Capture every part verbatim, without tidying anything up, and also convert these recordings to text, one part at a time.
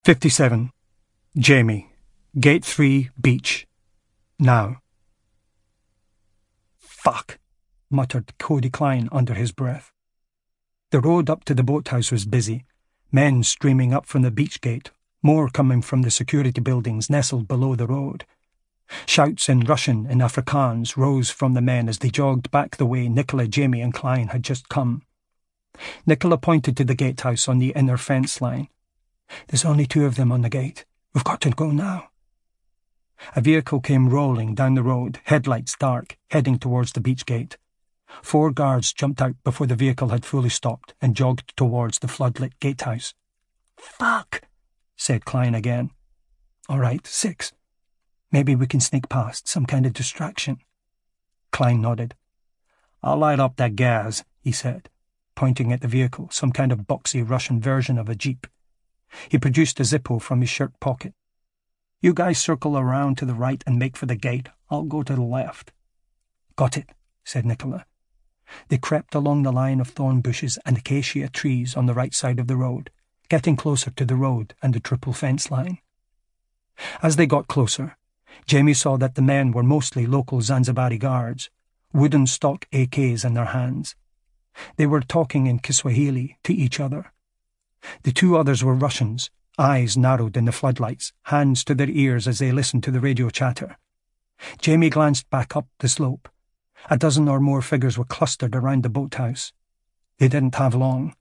fifty-seven. Jamie. Gate three, beach. Now. "Fuck," muttered Cody Klein under his breath. The road up to the boathouse was busy, men streaming up from the beach gate, more coming from the security buildings nestled below the road. Shouts in Russian and Afrikaans rose from the men as they jogged back the way Nicola, Jamie and Klein had just come. Nicola pointed to the gatehouse on the inner fence line. "There's only two of them on the gate. We've got to go now." A vehicle came rolling down the road, headlights dark, heading towards the beach gate. Four guards jumped out before the vehicle had fully stopped and jogged towards the floodlit gatehouse. "Fuck," said Klein again. "All right, six. Maybe we can sneak past, some kind of distraction." Klein nodded. "I'll light up that gas," he said, pointing at the vehicle, some kind of boxy Russian version of a jeep. He produced a Zippo from his shirt pocket. "You guys circle around to the right and make for the gate. I'll go to the left." "Got it," said Nicola. They crept along the line of thorn bushes and acacia trees on the right side of the road, getting closer to the road and the triple fence line. As they got closer, Jamie saw that the men were mostly local Zanzibari guards, wooden stock A Ks in their hands. They were talking in Kiswahili to each other. The two others were Russians, eyes narrowed in the floodlights, hands to their ears as they listened to the radio chatter. Jamie glanced back up the slope. A dozen or more figures were clustered around the boathouse. They didn't have long.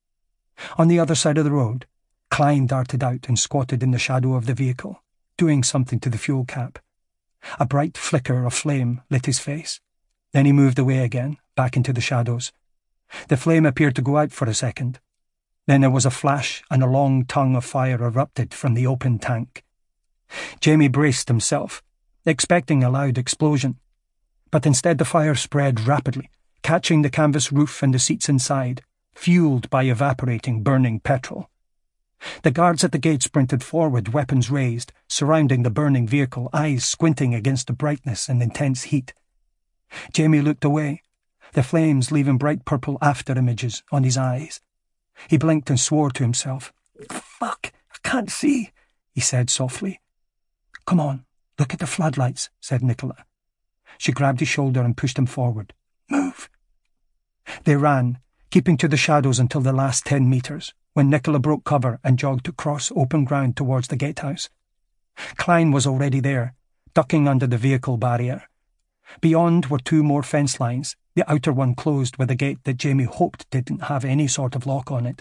On the other side of the road, Klein darted out and squatted in the shadow of the vehicle, doing something to the fuel cap. A bright flicker of flame lit his face. Then he moved away again, back into the shadows. The flame appeared to go out for a second. Then there was a flash and a long tongue of fire erupted from the open tank. Jamie braced himself, expecting a loud explosion. But instead the fire spread rapidly, catching the canvas roof and the seats inside, fueled by evaporating, burning petrol. The guards at the gate sprinted forward, weapons raised, surrounding the burning vehicle, eyes squinting against the brightness and intense heat. Jamie looked away, the flames leaving bright purple after-images on his eyes. He blinked and swore to himself. "Fuck, I can't see," he said softly. "Come on, look at the floodlights," said Nicola. She grabbed his shoulder and pushed him forward. "Move." They ran, keeping to the shadows until the last ten metres, when Nicola broke cover and jogged across open ground towards the gatehouse. Klein was already there, ducking under the vehicle barrier. Beyond were two more fence lines, the outer one closed with a gate that Jamie hoped didn't have any sort of lock on it.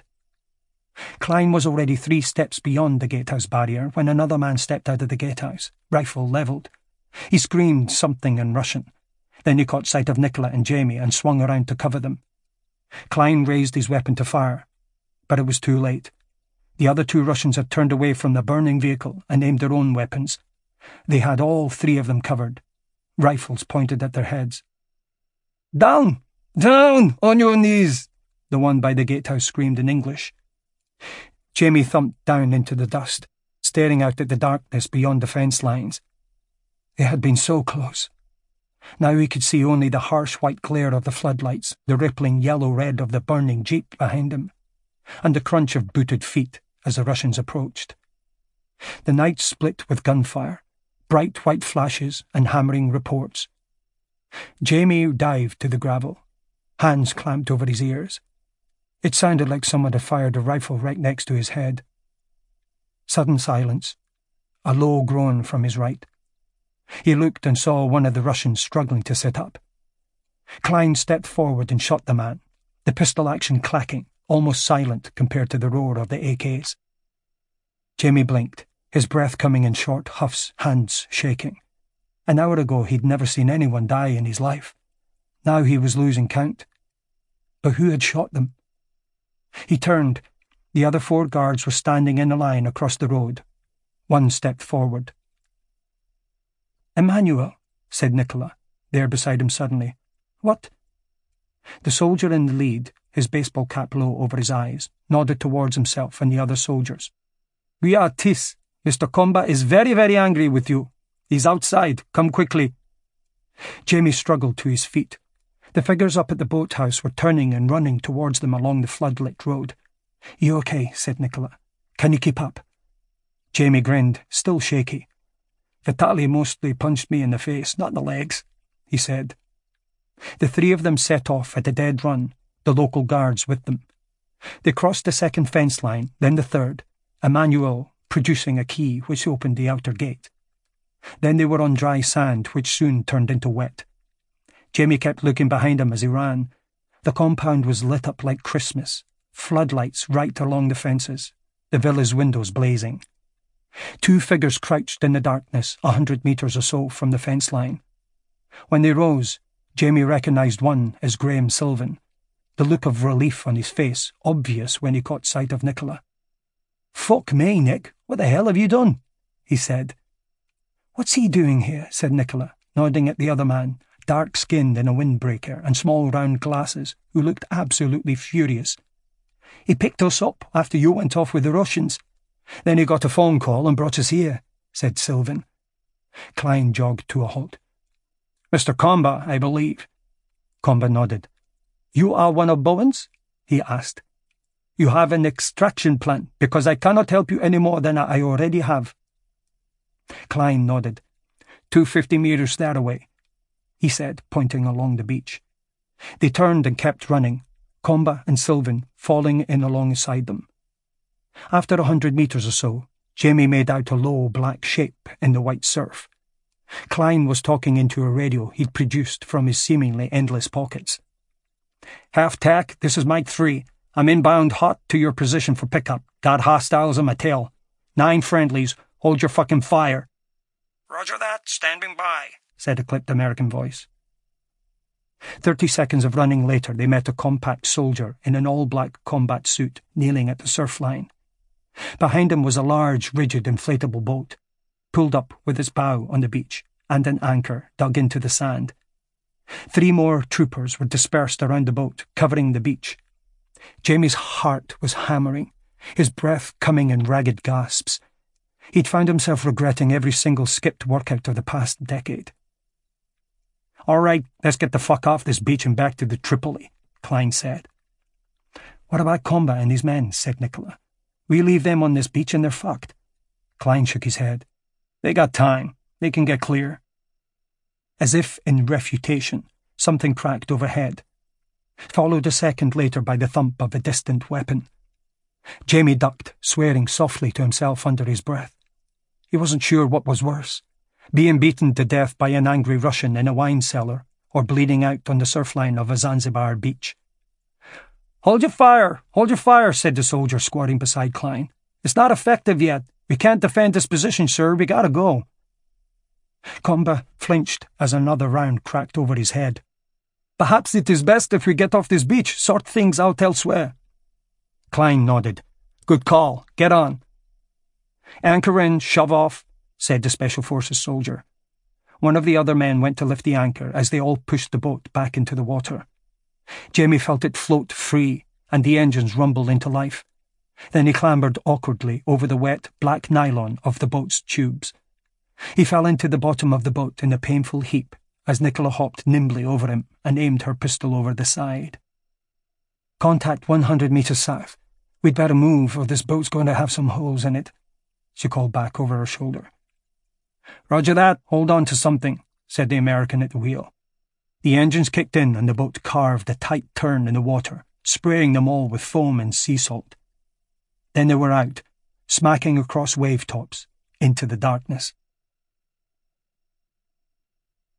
Klein was already three steps beyond the gatehouse barrier when another man stepped out of the gatehouse, rifle levelled. He screamed something in Russian. Then he caught sight of Nicola and Jamie and swung around to cover them. Klein raised his weapon to fire, but it was too late. The other two Russians had turned away from the burning vehicle and aimed their own weapons. They had all three of them covered, rifles pointed at their heads. "Down! Down! On your knees!" the one by the gatehouse screamed in English. Jamie thumped down into the dust, staring out at the darkness beyond the fence lines. They had been so close. Now he could see only the harsh white glare of the floodlights, the rippling yellow-red of the burning jeep behind him, and the crunch of booted feet as the Russians approached. The night split with gunfire, bright white flashes and hammering reports. Jamie dived to the gravel, hands clamped over his ears. It sounded like someone had fired a rifle right next to his head. Sudden silence, a low groan from his right. He looked and saw one of the Russians struggling to sit up. Klein stepped forward and shot the man, the pistol action clacking, almost silent compared to the roar of the A Ks. Jamie blinked, his breath coming in short huffs, hands shaking. An hour ago he'd never seen anyone die in his life. Now he was losing count. But who had shot them? He turned. The other four guards were standing in a line across the road. One stepped forward. "Emmanuel," said Nicola, there beside him suddenly. "What?" The soldier in the lead, his baseball cap low over his eyes, nodded towards himself and the other soldiers. "We are Tis. Mister Komba is very, very angry with you. He's outside. Come quickly." Jamie struggled to his feet. The figures up at the boathouse were turning and running towards them along the floodlit road. "You okay?" said Nicola. "Can you keep up?" Jamie grinned, still shaky. Vitali mostly punched me in the face, not the legs, he said. The three of them set off at a dead run, the local guards with them. They crossed the second fence line, then the third, Emmanuel producing a key which opened the outer gate. Then they were on dry sand, which soon turned into wet. Jamie kept looking behind him as he ran. The compound was lit up like Christmas, floodlights right along the fences, the villa's windows blazing. Two figures crouched in the darkness, a hundred metres or so from the fence line. When they rose, Jamie recognised one as Graham Sylvan, the look of relief on his face obvious when he caught sight of Nicola. "Fuck me, Nick, what the hell have you done?" he said. "What's he doing here?" said Nicola, nodding at the other man, dark-skinned in a windbreaker and small round glasses, who looked absolutely furious. "He picked us up after you went off with the Russians. Then he got a phone call and brought us here," said Sylvan. Klein jogged to a halt. "Mister Comba, I believe." Comba nodded. "You are one of Bowen's?" he asked. "You have an extraction plan, because I cannot help you any more than I already have." Klein nodded. Two fifty metres that away," he said, pointing along the beach. They turned and kept running, Comba and Sylvan falling in alongside them. After a hundred metres or so, Jamie made out a low black shape in the white surf. Klein was talking into a radio he'd produced from his seemingly endless pockets. "Half-tack, this is Mike three. I'm inbound hot to your position for pickup. Got hostiles on my tail. Nine friendlies. Hold your fucking fire." "Roger that, standing by," said a clipped American voice. Thirty seconds of running later, they met a compact soldier in an all-black combat suit kneeling at the surf line. Behind him was a large, rigid, inflatable boat, pulled up with its bow on the beach and an anchor dug into the sand. Three more troopers were dispersed around the boat, covering the beach. Jamie's heart was hammering, his breath coming in ragged gasps. He'd found himself regretting every single skipped workout of the past decade. "All right, let's get the fuck off this beach and back to the Tripoli," Klein said. "What about Comba and his men?" said Nicola. "We leave them on this beach and they're fucked." Klein shook his head. "They got time. They can get clear." As if in refutation, something cracked overhead, followed a second later by the thump of a distant weapon. Jamie ducked, swearing softly to himself under his breath. He wasn't sure what was worse, being beaten to death by an angry Russian in a wine cellar, or bleeding out on the surfline of a Zanzibar beach. "Hold your fire! Hold your fire!" said the soldier squatting beside Klein. "It's not effective yet. We can't defend this position, sir. We gotta go." Comba flinched as another round cracked over his head. "Perhaps it is best if we get off this beach, sort things out elsewhere." Klein nodded. "Good call. Get on." "Anchor in, shove off," said the Special Forces soldier. One of the other men went to lift the anchor as they all pushed the boat back into the water. Jamie felt it float free, and the engines rumbled into life. Then he clambered awkwardly over the wet, black nylon of the boat's tubes. He fell into the bottom of the boat in a painful heap as Nicola hopped nimbly over him and aimed her pistol over the side. "Contact one hundred metres south. We'd better move, or this boat's going to have some holes in it," she called back over her shoulder. "Roger that. Hold on to something," said the American at the wheel. The engines kicked in and the boat carved a tight turn in the water, spraying them all with foam and sea salt. Then they were out, smacking across wave tops, into the darkness.